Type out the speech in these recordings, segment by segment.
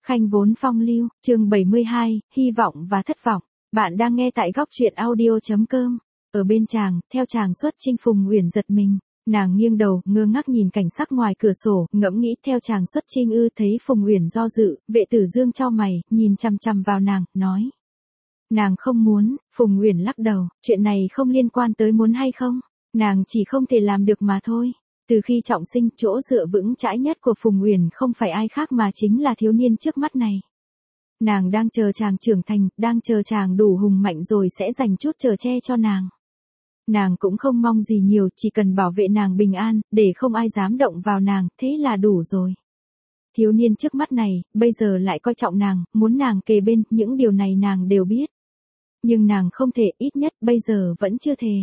Khanh vốn phong lưu, chương 72, hy vọng và thất vọng. Bạn đang nghe tại góc truyện audio.com. Ở bên chàng, theo chàng xuất chinh Phùng Uyển giật mình. Nàng nghiêng đầu, ngơ ngác nhìn cảnh sắc ngoài cửa sổ, ngẫm nghĩ theo chàng xuất chinh ư. Thấy Phùng Uyển do dự, Vệ Tử Dương chau mày, nhìn chằm chằm vào nàng, nói. Nàng không muốn. Phùng Uyển lắc đầu, chuyện này không liên quan tới muốn hay không. Nàng chỉ không thể làm được mà thôi. Từ khi trọng sinh, chỗ dựa vững chãi nhất của Phùng Uyển không phải ai khác mà chính là thiếu niên trước mắt này. Nàng đang chờ chàng trưởng thành, đang chờ chàng đủ hùng mạnh rồi sẽ dành chút chở che cho nàng. Nàng cũng không mong gì nhiều, chỉ cần bảo vệ nàng bình an, để không ai dám động vào nàng, thế là đủ rồi. Thiếu niên trước mắt này, bây giờ lại coi trọng nàng, muốn nàng kề bên, những điều này nàng đều biết. Nhưng nàng không thể, ít nhất bây giờ vẫn chưa thề.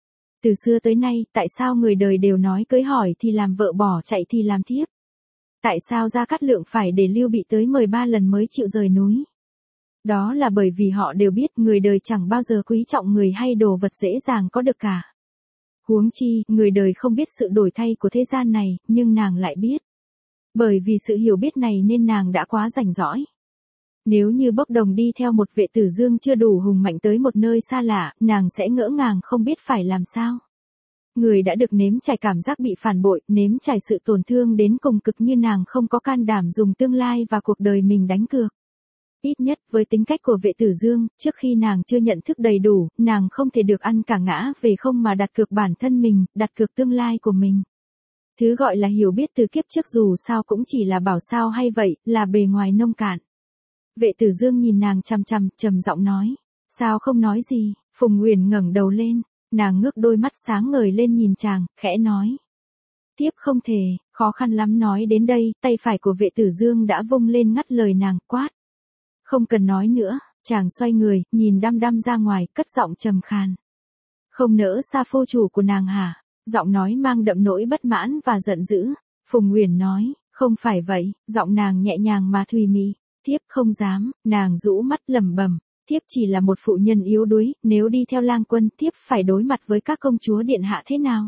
Từ xưa tới nay, tại sao người đời đều nói cưới hỏi thì làm vợ bỏ chạy thì làm thiếp? Tại sao Gia Cát Lượng phải để Lưu Bị tới 13 lần mới chịu rời núi? Đó là bởi vì họ đều biết người đời chẳng bao giờ quý trọng người hay đồ vật dễ dàng có được cả. Huống chi, người đời không biết sự đổi thay của thế gian này, nhưng nàng lại biết. Bởi vì sự hiểu biết này nên nàng đã quá rành rõi. Nếu như bốc đồng đi theo một Vệ Tử Dương chưa đủ hùng mạnh tới một nơi xa lạ, nàng sẽ ngỡ ngàng không biết phải làm sao. Người đã được nếm trải cảm giác bị phản bội, nếm trải sự tổn thương đến cùng cực như nàng không có can đảm dùng tương lai và cuộc đời mình đánh cược. Ít nhất với tính cách của Vệ Tử Dương, trước khi nàng chưa nhận thức đầy đủ, nàng không thể được ăn cả ngã về không mà đặt cược bản thân mình, đặt cược tương lai của mình. Thứ gọi là hiểu biết từ kiếp trước dù sao cũng chỉ là bảo sao hay vậy, là bề ngoài nông cạn. Vệ Tử Dương nhìn nàng chằm chằm, trầm giọng nói. Sao không nói gì? Phùng Uyển ngẩng đầu lên, nàng ngước đôi mắt sáng ngời lên nhìn chàng, khẽ nói. Tiếp không thể, khó khăn lắm nói đến đây, tay phải của Vệ Tử Dương đã vung lên ngắt lời nàng, quát. Không cần nói nữa, chàng xoay người, nhìn đăm đăm ra ngoài, cất giọng trầm khàn. Không nỡ xa phu chủ của nàng hả? Giọng nói mang đậm nỗi bất mãn và giận dữ. Phùng Uyển nói, không phải vậy, giọng nàng nhẹ nhàng mà thùy mị. Thiếp không dám, nàng rũ mắt lẩm bẩm, thiếp chỉ là một phụ nhân yếu đuối, nếu đi theo lang quân, thiếp phải đối mặt với các công chúa điện hạ thế nào?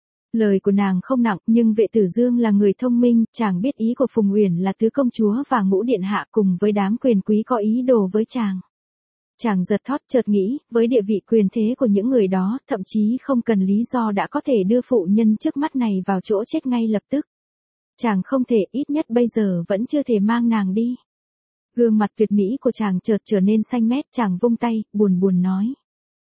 Lời của nàng không nặng, nhưng Vệ Tử Dương là người thông minh, chàng biết ý của Phùng Uyển là tứ công chúa và ngũ điện hạ cùng với đám quyền quý có ý đồ với chàng. Chàng giật thót chợt nghĩ, với địa vị quyền thế của những người đó, thậm chí không cần lý do đã có thể đưa phụ nhân trước mắt này vào chỗ chết ngay lập tức. Chàng không thể, ít nhất bây giờ vẫn chưa thể mang nàng đi. Gương mặt tuyệt mỹ của chàng chợt trở nên xanh mét, chàng vung tay, buồn buồn nói.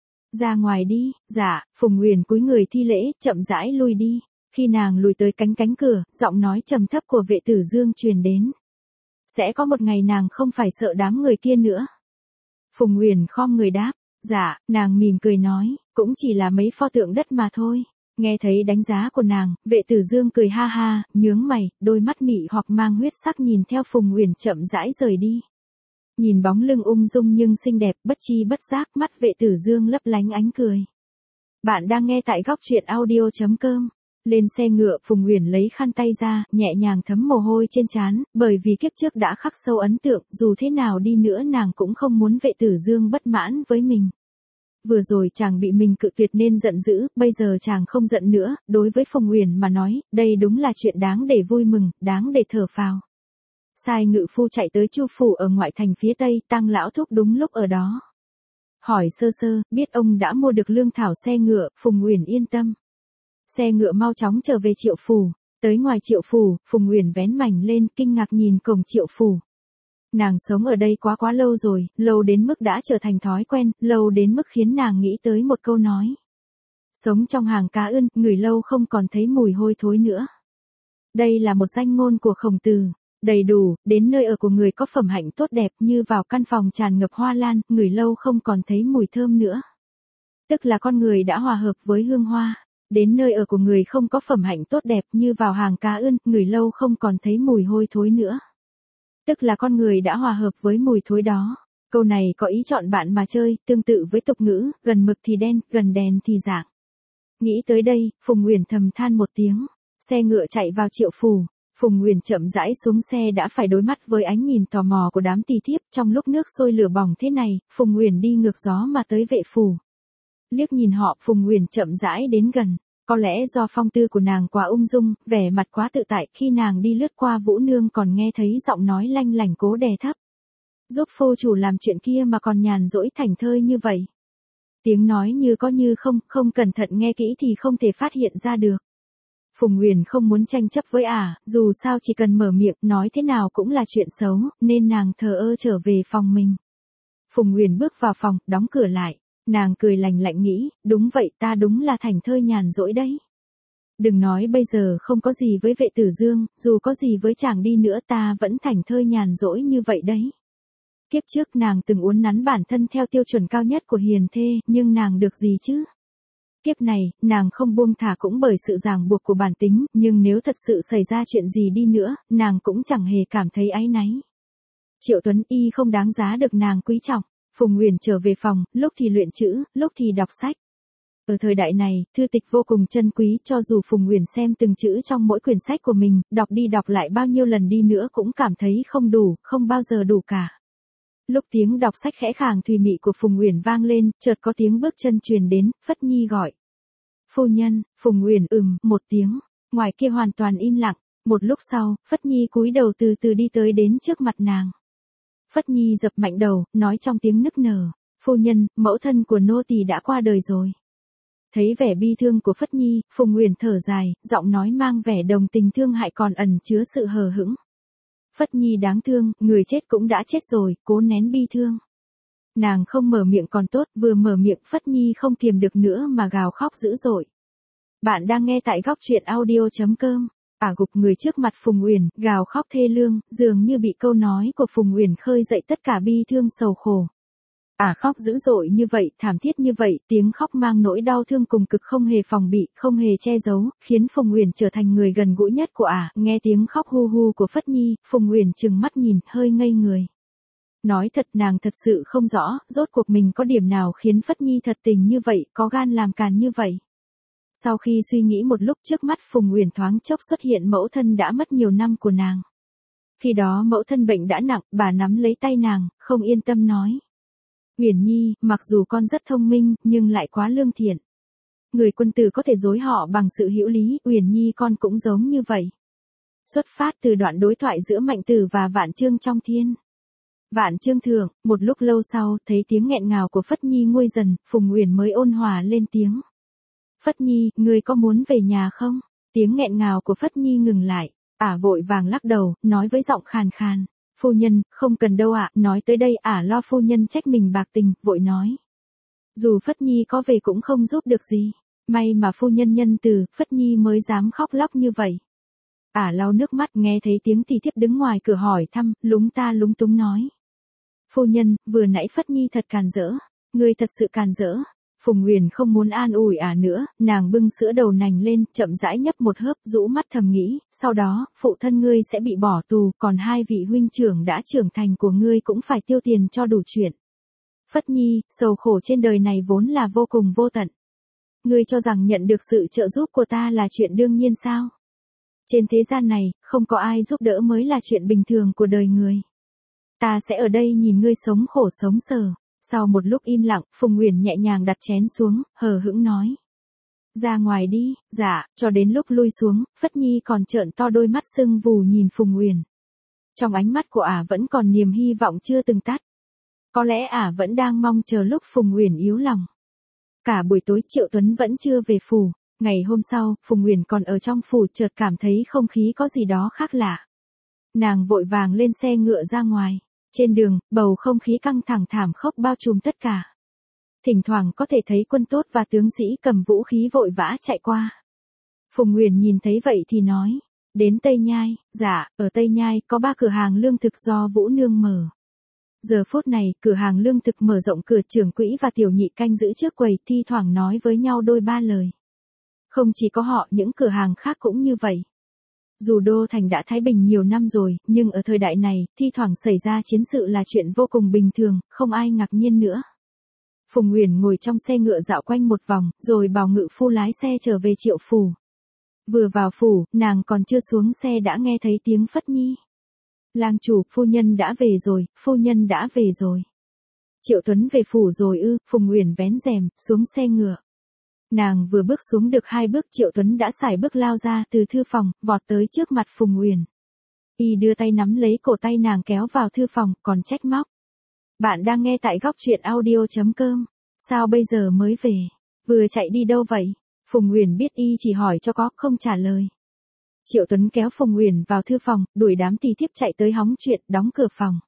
Ra ngoài đi. Dạ. Phùng Uyển cúi người thi lễ, chậm rãi lui đi. Khi nàng lùi tới cánh cửa, giọng nói trầm thấp của Vệ Tử Dương truyền đến. Sẽ có một ngày nàng không phải sợ đám người kia nữa. Phùng Uyển khom người đáp. Dạ. Nàng mỉm cười nói, cũng chỉ là mấy pho tượng đất mà thôi. Nghe thấy đánh giá của nàng, Vệ Tử Dương cười ha ha, nhướng mày, đôi mắt mị hoặc mang huyết sắc nhìn theo Phùng Uyển chậm rãi rời đi. Nhìn bóng lưng ung dung nhưng xinh đẹp, bất chi bất giác, mắt Vệ Tử Dương lấp lánh ánh cười. Bạn đang nghe tại góc truyện audio.com. Lên xe ngựa, Phùng Uyển lấy khăn tay ra, nhẹ nhàng thấm mồ hôi trên trán, bởi vì kiếp trước đã khắc sâu ấn tượng, dù thế nào đi nữa nàng cũng không muốn Vệ Tử Dương bất mãn với mình. Vừa rồi chàng bị mình cự tuyệt nên giận dữ, bây giờ chàng không giận nữa, đối với Phùng Uyển mà nói, đây đúng là chuyện đáng để vui mừng, đáng để thở phào. Sai ngự phu chạy tới Chu phủ ở ngoại thành phía tây, Tăng lão thúc đúng lúc ở đó. Hỏi sơ sơ, biết ông đã mua được lương thảo xe ngựa, Phùng Uyển yên tâm. Xe ngựa mau chóng trở về Triệu phủ, tới ngoài Triệu phủ, Phùng Uyển vén mảnh lên, kinh ngạc nhìn cổng Triệu phủ. Nàng sống ở đây quá lâu rồi, lâu đến mức đã trở thành thói quen, lâu đến mức khiến nàng nghĩ tới một câu nói. Sống trong hàng cá ươn, ngửi lâu không còn thấy mùi hôi thối nữa. Đây là một danh ngôn của Khổng Tử, đầy đủ, đến nơi ở của người có phẩm hạnh tốt đẹp như vào căn phòng tràn ngập hoa lan, ngửi lâu không còn thấy mùi thơm nữa. Tức là con người đã hòa hợp với hương hoa. Đến nơi ở của người không có phẩm hạnh tốt đẹp như vào hàng cá ươn, ngửi lâu không còn thấy mùi hôi thối nữa. Tức là con người đã hòa hợp với mùi thối đó. Câu này có ý chọn bạn mà chơi, tương tự với tục ngữ, gần mực thì đen, gần đèn thì rạng. Nghĩ tới đây, Phùng Uyển thầm than một tiếng. Xe ngựa chạy vào Triệu phủ. Phùng Uyển chậm rãi xuống xe đã phải đối mắt với ánh nhìn tò mò của đám tỳ thiếp. Trong lúc nước sôi lửa bỏng thế này, Phùng Uyển đi ngược gió mà tới vệ phủ. Liếc nhìn họ, Phùng Uyển chậm rãi đến gần. Có lẽ do phong tư của nàng quá ung dung, vẻ mặt quá tự tại, khi nàng đi lướt qua Vũ Nương còn nghe thấy giọng nói lanh lảnh cố đè thấp. Giúp phu chủ làm chuyện kia mà còn nhàn rỗi thảnh thơi như vậy. Tiếng nói như có như không, không cẩn thận nghe kỹ thì không thể phát hiện ra được. Phùng Huyền không muốn tranh chấp với dù sao chỉ cần mở miệng nói thế nào cũng là chuyện xấu, nên nàng thờ ơ trở về phòng mình. Phùng Huyền bước vào phòng, đóng cửa lại. Nàng cười lành lạnh nghĩ, đúng vậy, ta đúng là thảnh thơi nhàn rỗi đấy. Đừng nói bây giờ không có gì với Vệ Tử Dương, dù có gì với chàng đi nữa ta vẫn thảnh thơi nhàn rỗi như vậy đấy. Kiếp trước nàng từng uốn nắn bản thân theo tiêu chuẩn cao nhất của hiền thê, nhưng nàng được gì chứ? Kiếp này, nàng không buông thả cũng bởi sự ràng buộc của bản tính, nhưng nếu thật sự xảy ra chuyện gì đi nữa, nàng cũng chẳng hề cảm thấy áy náy. Triệu Tuấn Y không đáng giá được nàng quý trọng. Phùng Huyền trở về phòng, lúc thì luyện chữ, lúc thì đọc sách. Ở thời đại này, thư tịch vô cùng chân quý, cho dù Phùng Huyền xem từng chữ trong mỗi quyển sách của mình, đọc đi đọc lại bao nhiêu lần đi nữa cũng cảm thấy không đủ, không bao giờ đủ cả. Lúc tiếng đọc sách khẽ khàng thùy mị của Phùng Huyền vang lên, chợt có tiếng bước chân truyền đến, Phất Nhi gọi. Phu nhân, Phùng Huyền một tiếng, ngoài kia hoàn toàn im lặng, một lúc sau, Phất Nhi cúi đầu từ từ đi tới đến trước mặt nàng. Phất Nhi dập mạnh đầu, nói trong tiếng nức nở, phu nhân, mẫu thân của nô tỳ đã qua đời rồi. Thấy vẻ bi thương của Phất Nhi, Phùng Huyền thở dài, giọng nói mang vẻ đồng tình thương hại còn ẩn chứa sự hờ hững. Phất Nhi đáng thương, người chết cũng đã chết rồi, cố nén bi thương. Nàng không mở miệng còn tốt, vừa mở miệng Phất Nhi không kiềm được nữa mà gào khóc dữ dội. Bạn đang nghe tại góc truyện audio.com. Gục người trước mặt Phùng Huyền, gào khóc thê lương, dường như bị câu nói của Phùng Huyền khơi dậy tất cả bi thương sầu khổ. Khóc dữ dội như vậy, thảm thiết như vậy, tiếng khóc mang nỗi đau thương cùng cực không hề phòng bị, không hề che giấu, khiến Phùng Huyền trở thành người gần gũi nhất của nghe tiếng khóc hu hu của Phất Nhi, Phùng Huyền trừng mắt nhìn, hơi ngây người. Nói thật nàng thật sự không rõ, rốt cuộc mình có điểm nào khiến Phất Nhi thật tình như vậy, có gan làm càn như vậy. Sau khi suy nghĩ một lúc trước mắt Phùng Huyền thoáng chốc xuất hiện mẫu thân đã mất nhiều năm của nàng. Khi đó mẫu thân bệnh đã nặng, bà nắm lấy tay nàng, không yên tâm nói. Huyền Nhi, mặc dù con rất thông minh, nhưng lại quá lương thiện. Người quân tử có thể dối họ bằng sự hữu lý, Huyền Nhi con cũng giống như vậy. Xuất phát từ đoạn đối thoại giữa Mạnh Tử và Vạn Chương trong thiên. Vạn Chương thượng, một lúc lâu sau, thấy tiếng nghẹn ngào của Phất Nhi nguôi dần, Phùng Huyền mới ôn hòa lên tiếng. Phất Nhi, ngươi có muốn về nhà không? Tiếng nghẹn ngào của Phất Nhi ngừng lại. Vội vàng lắc đầu, nói với giọng khàn khàn. Phu nhân, không cần đâu nói tới đây lo phu nhân trách mình bạc tình, vội nói. Dù Phất Nhi có về cũng không giúp được gì. May mà phu nhân nhân từ, Phất Nhi mới dám khóc lóc như vậy. Lau nước mắt nghe thấy tiếng thì thiếp đứng ngoài cửa hỏi thăm, lúng ta lúng túng nói. Phu nhân, vừa nãy Phất Nhi thật càn rỡ. Ngươi thật sự càn rỡ. Phùng Huyền không muốn an ủi nữa, nàng bưng sữa đậu nành lên, chậm rãi nhấp một hớp, rũ mắt thầm nghĩ, sau đó, phụ thân ngươi sẽ bị bỏ tù, còn hai vị huynh trưởng đã trưởng thành của ngươi cũng phải tiêu tiền cho đủ chuyện. Phất Nhi, sầu khổ trên đời này vốn là vô cùng vô tận. Ngươi cho rằng nhận được sự trợ giúp của ta là chuyện đương nhiên sao? Trên thế gian này, không có ai giúp đỡ mới là chuyện bình thường của đời người. Ta sẽ ở đây nhìn ngươi sống khổ sống sở. Sau một lúc im lặng, Phùng Huyền nhẹ nhàng đặt chén xuống, hờ hững nói. Ra ngoài đi, dạ, cho đến lúc lui xuống, Phất Nhi còn trợn to đôi mắt sưng vù nhìn Phùng Huyền. Trong ánh mắt của vẫn còn niềm hy vọng chưa từng tắt. Có lẽ vẫn đang mong chờ lúc Phùng Huyền yếu lòng. Cả buổi tối Triệu Tuấn vẫn chưa về phủ. Ngày hôm sau, Phùng Huyền còn ở trong phủ chợt cảm thấy không khí có gì đó khác lạ. Nàng vội vàng lên xe ngựa ra ngoài. Trên đường, bầu không khí căng thẳng thảm khốc bao trùm tất cả. Thỉnh thoảng có thể thấy quân tốt và tướng sĩ cầm vũ khí vội vã chạy qua. Phùng Huyền nhìn thấy vậy thì nói, đến Tây Nhai, dạ, ở Tây Nhai có 3 cửa hàng lương thực do Vũ Nương mở. Giờ phút này, cửa hàng lương thực mở rộng cửa, trưởng quỹ và tiểu nhị canh giữ trước quầy thi thoảng nói với nhau đôi ba lời. Không chỉ có họ, những cửa hàng khác cũng như vậy. Dù đô thành đã thái bình nhiều năm rồi, nhưng ở thời đại này, thi thoảng xảy ra chiến sự là chuyện vô cùng bình thường, không ai ngạc nhiên nữa. Phùng Huyền ngồi trong xe ngựa dạo quanh một vòng, rồi bảo ngự phu lái xe trở về Triệu phủ. Vừa vào phủ, nàng còn chưa xuống xe đã nghe thấy tiếng Phất Nhi. Lang chủ, phu nhân đã về rồi, phu nhân đã về rồi. Triệu Tuấn về phủ rồi ư? Phùng Huyền vén rèm, xuống xe ngựa. Nàng vừa bước xuống được 2 bước Triệu Tuấn đã sải bước lao ra từ thư phòng, vọt tới trước mặt Phùng Uyển. Y đưa tay nắm lấy cổ tay nàng kéo vào thư phòng, còn trách móc. Bạn đang nghe tại góc truyện audio.com. Sao bây giờ mới về? Vừa chạy đi đâu vậy? Phùng Uyển biết y chỉ hỏi cho có, không trả lời. Triệu Tuấn kéo Phùng Uyển vào thư phòng, đuổi đám tỳ thiếp chạy tới hóng chuyện, đóng cửa phòng.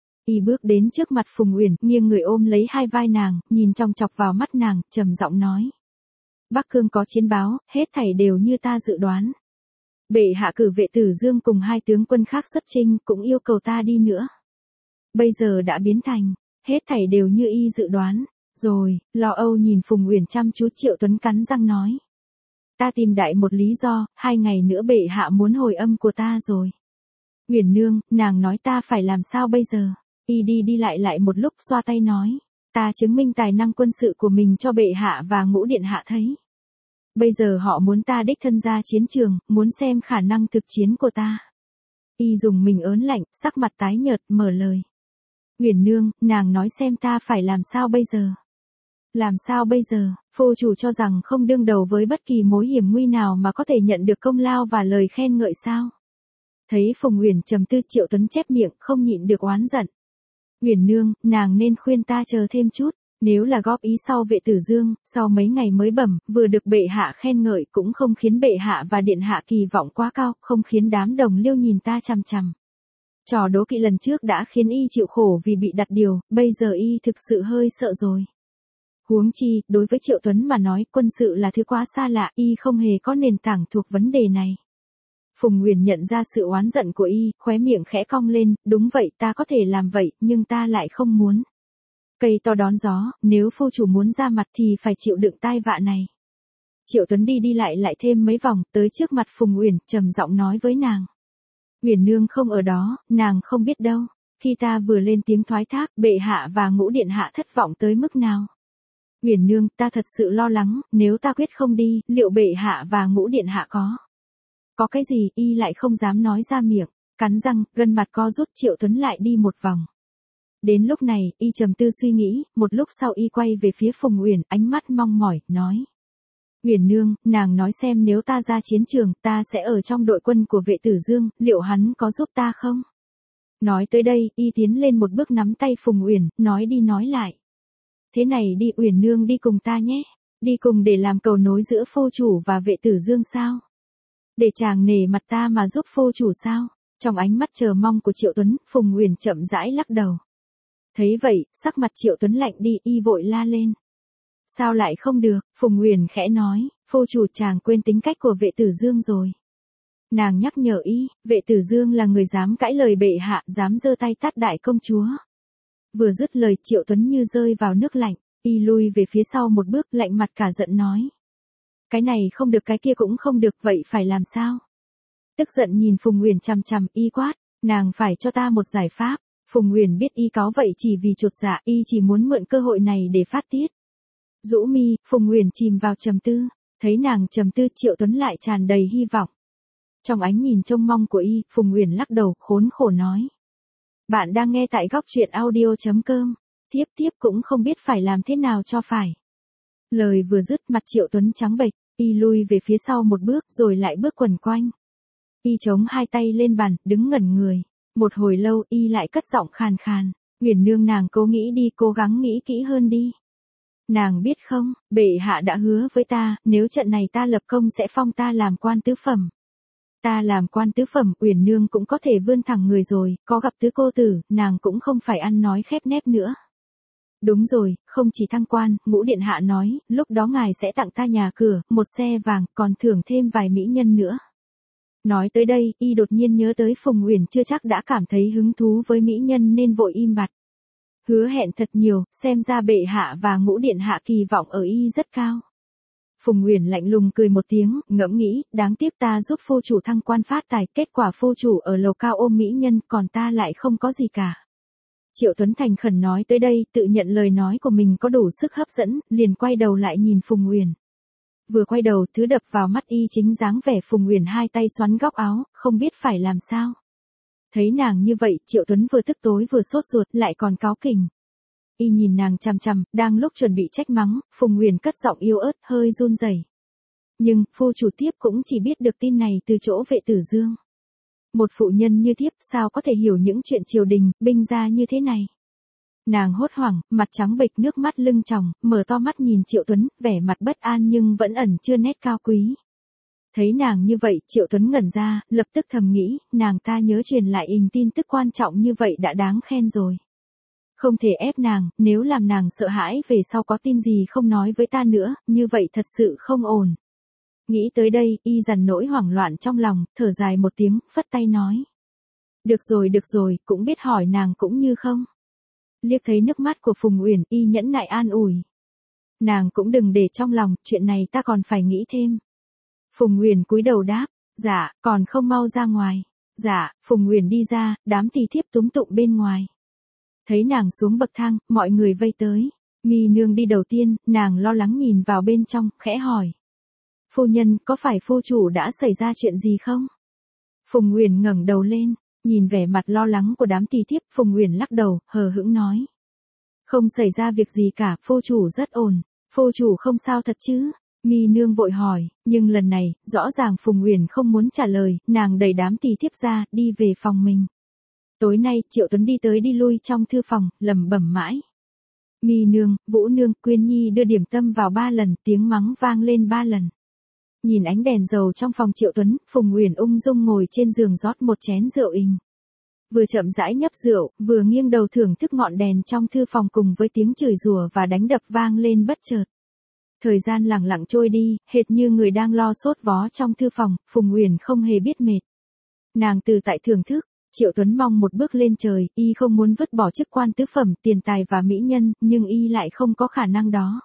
Y bước đến trước mặt Phùng Uyển, nghiêng người ôm lấy hai vai nàng, nhìn chòng chọc vào mắt nàng, trầm giọng nói. Bắc Cương có chiến báo, hết thảy đều như ta dự đoán. Bệ hạ cử Vệ Tử Dương cùng 2 tướng quân khác xuất chinh, cũng yêu cầu ta đi nữa. Bây giờ đã biến thành, hết thảy đều như y dự đoán. Rồi, lo âu nhìn Phùng Uyển chăm chú. Triệu Tuấn cắn răng nói. Ta tìm đại một lý do, 2 ngày nữa bệ hạ muốn hồi âm của ta rồi. Uyển nương, nàng nói ta phải làm sao bây giờ? Y đi lại một lúc xoa tay nói. Ta chứng minh tài năng quân sự của mình cho bệ hạ và Ngũ điện hạ thấy. Bây giờ họ muốn ta đích thân ra chiến trường, muốn xem khả năng thực chiến của ta. Y dùng mình ớn lạnh, sắc mặt tái nhợt, mở lời. Uyển nương, nàng nói xem ta phải làm sao bây giờ? Làm sao bây giờ? Phu chủ cho rằng không đương đầu với bất kỳ mối hiểm nguy nào mà có thể nhận được công lao và lời khen ngợi sao? Thấy Phùng Uyển trầm tư, Triệu Tuấn chép miệng, không nhịn được oán giận. Uyển nương, nàng nên khuyên ta chờ thêm chút. Nếu là góp ý sau Vệ Tử Dương, sau mấy ngày mới bẩm, vừa được bệ hạ khen ngợi cũng không khiến bệ hạ và điện hạ kỳ vọng quá cao, không khiến đám đồng liêu nhìn ta chằm chằm. Trò đố kỵ lần trước đã khiến y chịu khổ vì bị đặt điều, bây giờ y thực sự hơi sợ rồi. Huống chi, đối với Triệu Tuấn mà nói, quân sự là thứ quá xa lạ, y không hề có nền tảng thuộc vấn đề này. Phùng Uyển nhận ra sự oán giận của y, khóe miệng khẽ cong lên, đúng vậy, ta có thể làm vậy, nhưng ta lại không muốn. Cây to đón gió, nếu phu chủ muốn ra mặt thì phải chịu đựng tai vạ này. Triệu Tuấn đi lại thêm mấy vòng, tới trước mặt Phùng Uyển, trầm giọng nói với nàng. Uyển nương không ở đó, nàng không biết đâu. Khi ta vừa lên tiếng thoái thác, bệ hạ và Ngũ điện hạ thất vọng tới mức nào. Uyển nương, ta thật sự lo lắng, nếu ta quyết không đi, liệu bệ hạ và Ngũ điện hạ có cái gì? Y lại không dám nói ra miệng, cắn răng, gân mặt co rút. Triệu Tuấn lại đi một vòng. Đến lúc này, y trầm tư suy nghĩ, một lúc sau y quay về phía Phùng Uyển, ánh mắt mong mỏi, nói. Uyển nương, nàng nói xem nếu ta ra chiến trường, ta sẽ ở trong đội quân của Vệ Tử Dương, liệu hắn có giúp ta không? Nói tới đây, y tiến lên một bước nắm tay Phùng Uyển, nói đi nói lại. Thế này đi, Uyển nương đi cùng ta nhé. Đi cùng để làm cầu nối giữa phu chủ và Vệ Tử Dương sao? Để chàng nể mặt ta mà giúp phu chủ sao? Trong ánh mắt chờ mong của Triệu Tuấn, Phùng Uyển chậm rãi lắc đầu. Thấy vậy, sắc mặt Triệu Tuấn lạnh đi, y vội la lên. Sao lại không được? Phùng Uyển khẽ nói, phu chủ chàng quên tính cách của Vệ Tử Dương rồi. Nàng nhắc nhở y, Vệ Tử Dương là người dám cãi lời bệ hạ, dám giơ tay tát đại công chúa. Vừa dứt lời, Triệu Tuấn như rơi vào nước lạnh, y lui về phía sau một bước, lạnh mặt cả giận nói. Cái này không được, cái kia cũng không được, vậy phải làm sao? Tức giận nhìn Phùng Uyển chằm chằm, y quát, nàng phải cho ta một giải pháp. Phùng Uyển biết y có vậy chỉ vì chột dạ, y chỉ muốn mượn cơ hội này để phát tiết. Rũ mi, Phùng Uyển chìm vào trầm tư, thấy nàng trầm tư, Triệu Tuấn lại tràn đầy hy vọng. Trong ánh nhìn trông mong của y, Phùng Uyển lắc đầu, khốn khổ nói. Bạn đang nghe tại góc truyện audio.com, tiếp cũng không biết phải làm thế nào cho phải. Lời vừa dứt, mặt Triệu Tuấn trắng bệch, y lui về phía sau một bước rồi lại bước quần quanh. Y chống hai tay lên bàn, đứng ngẩn người. Một hồi lâu, y lại cất giọng khàn khàn. Uyển nương, nàng cố nghĩ đi, cố gắng nghĩ kỹ hơn đi. Nàng biết không, bệ hạ đã hứa với ta, nếu trận này ta lập công sẽ phong ta làm quan tứ phẩm. Ta làm quan tứ phẩm, Uyển nương cũng có thể vươn thẳng người rồi, có gặp tứ cô tử, nàng cũng không phải ăn nói khép nép nữa. Đúng rồi, không chỉ thăng quan, Ngũ điện hạ nói, lúc đó ngài sẽ tặng ta nhà cửa, một xe vàng, còn thưởng thêm vài mỹ nhân nữa. Nói tới đây, y đột nhiên nhớ tới Phùng Uyển chưa chắc đã cảm thấy hứng thú với mỹ nhân nên vội im bặt. Hứa hẹn thật nhiều, xem ra bệ hạ và Ngũ điện hạ kỳ vọng ở y rất cao. Phùng Uyển lạnh lùng cười một tiếng, ngẫm nghĩ, đáng tiếc ta giúp phu chủ thăng quan phát tài, kết quả phu chủ ở lầu cao ôm mỹ nhân, còn ta lại không có gì cả. Triệu Tuấn thành khẩn nói tới đây, tự nhận lời nói của mình có đủ sức hấp dẫn, liền quay đầu lại nhìn Phùng Uyển. Vừa quay đầu, thứ đập vào mắt y chính dáng vẻ Phùng Uyển hai tay xoắn góc áo, không biết phải làm sao. Thấy nàng như vậy, Triệu Tuấn vừa tức tối vừa sốt ruột, lại còn cáu kỉnh. Y nhìn nàng chằm chằm, đang lúc chuẩn bị trách mắng, Phùng Uyển cất giọng yếu ớt, hơi run rẩy. Nhưng, phu chủ thiếp cũng chỉ biết được tin này từ chỗ Vệ Tử Dương. Một phụ nhân như thiếp sao có thể hiểu những chuyện triều đình, binh gia như thế này. Nàng hốt hoảng, mặt trắng bệch, nước mắt lưng tròng, mở to mắt nhìn Triệu Tuấn, vẻ mặt bất an nhưng vẫn ẩn chưa nét cao quý. Thấy nàng như vậy, Triệu Tuấn ngẩn ra, lập tức thầm nghĩ, nàng ta nhớ truyền lại tin tức quan trọng như vậy đã đáng khen rồi. Không thể ép nàng, nếu làm nàng sợ hãi về sau có tin gì không nói với ta nữa, như vậy thật sự không ổn. Nghĩ tới đây, y dằn nỗi hoảng loạn trong lòng, thở dài một tiếng, phất tay nói. Được rồi, cũng biết hỏi nàng cũng như không. Liếc thấy nước mắt của Phùng Uyển, y nhẫn nại an ủi. Nàng cũng đừng để trong lòng, chuyện này ta còn phải nghĩ thêm. Phùng Uyển cúi đầu đáp, dạ, còn không mau ra ngoài. Dạ, Phùng Uyển đi ra, đám tỳ thiếp túm tụng bên ngoài. Thấy nàng xuống bậc thang, mọi người vây tới. Mi nương đi đầu tiên, nàng lo lắng nhìn vào bên trong, khẽ hỏi. Phu nhân, có phải phu chủ đã xảy ra chuyện gì không? Phùng Uyển ngẩng đầu lên, nhìn vẻ mặt lo lắng của đám tỳ thiếp, Phùng Uyển lắc đầu, hờ hững nói. Không xảy ra việc gì cả, phu chủ rất ổn. Phu chủ không sao thật chứ? Mi nương vội hỏi, nhưng lần này, rõ ràng Phùng Uyển không muốn trả lời, nàng đẩy đám tỳ thiếp ra, đi về phòng mình. Tối nay, Triệu Tuấn đi tới đi lui trong thư phòng, lẩm bẩm mãi. Mi nương, Vũ nương, Quyên Nhi đưa điểm tâm vào 3 lần, tiếng mắng vang lên 3 lần. Nhìn ánh đèn dầu trong phòng Triệu Tuấn, Phùng Uyển ung dung ngồi trên giường rót một chén rượu ình. Vừa chậm rãi nhấp rượu, vừa nghiêng đầu thưởng thức ngọn đèn trong thư phòng cùng với tiếng chửi rủa và đánh đập vang lên bất chợt. Thời gian lặng lặng trôi đi, hệt như người đang lo sốt vó trong thư phòng, Phùng Uyển không hề biết mệt. Nàng từ tại thưởng thức, Triệu Tuấn mong một bước lên trời, y không muốn vứt bỏ chức quan tứ phẩm, tiền tài và mỹ nhân, nhưng y lại không có khả năng đó.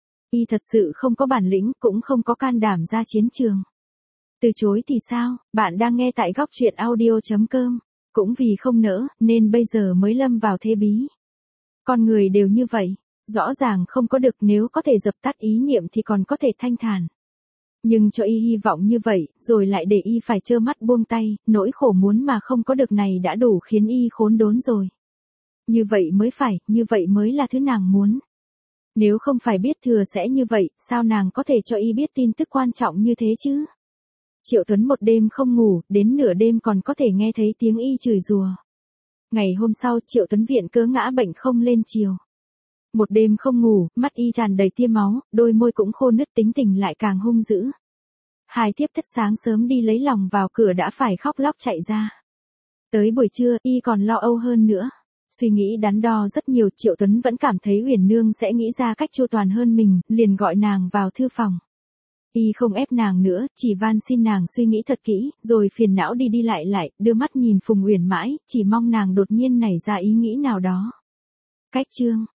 Y thật sự không có bản lĩnh, cũng không có can đảm ra chiến trường. Từ chối thì sao, bạn đang nghe tại góc truyện audio.com. Cũng vì không nỡ, nên bây giờ mới lâm vào thế bí. Con người đều như vậy, rõ ràng không có được, nếu có thể dập tắt ý niệm thì còn có thể thanh thản. Nhưng cho y hy vọng như vậy, rồi lại để y phải trơ mắt buông tay, nỗi khổ muốn mà không có được này đã đủ khiến y khốn đốn rồi. Như vậy mới phải, như vậy mới là thứ nàng muốn. Nếu không phải biết thừa sẽ như vậy, sao nàng có thể cho y biết tin tức quan trọng như thế chứ? Triệu Tuấn một đêm không ngủ, đến nửa đêm còn có thể nghe thấy tiếng y chửi rủa. Ngày hôm sau, Triệu Tuấn viện cớ ngã bệnh không lên chiều. Một đêm không ngủ, mắt y tràn đầy tia máu, đôi môi cũng khô nứt, tính tình lại càng hung dữ. Hai thiếp thất sáng sớm đi lấy lòng vào cửa đã phải khóc lóc chạy ra. Tới buổi trưa, y còn lo âu hơn nữa. Suy nghĩ đắn đo rất nhiều, Triệu Tuấn vẫn cảm thấy Uyển nương sẽ nghĩ ra cách chu toàn hơn mình, liền gọi nàng vào thư phòng. Y không ép nàng nữa, chỉ van xin nàng suy nghĩ thật kỹ, rồi phiền não đi đi lại, đưa mắt nhìn Phùng Uyển mãi, chỉ mong nàng đột nhiên nảy ra ý nghĩ nào đó. Cách chương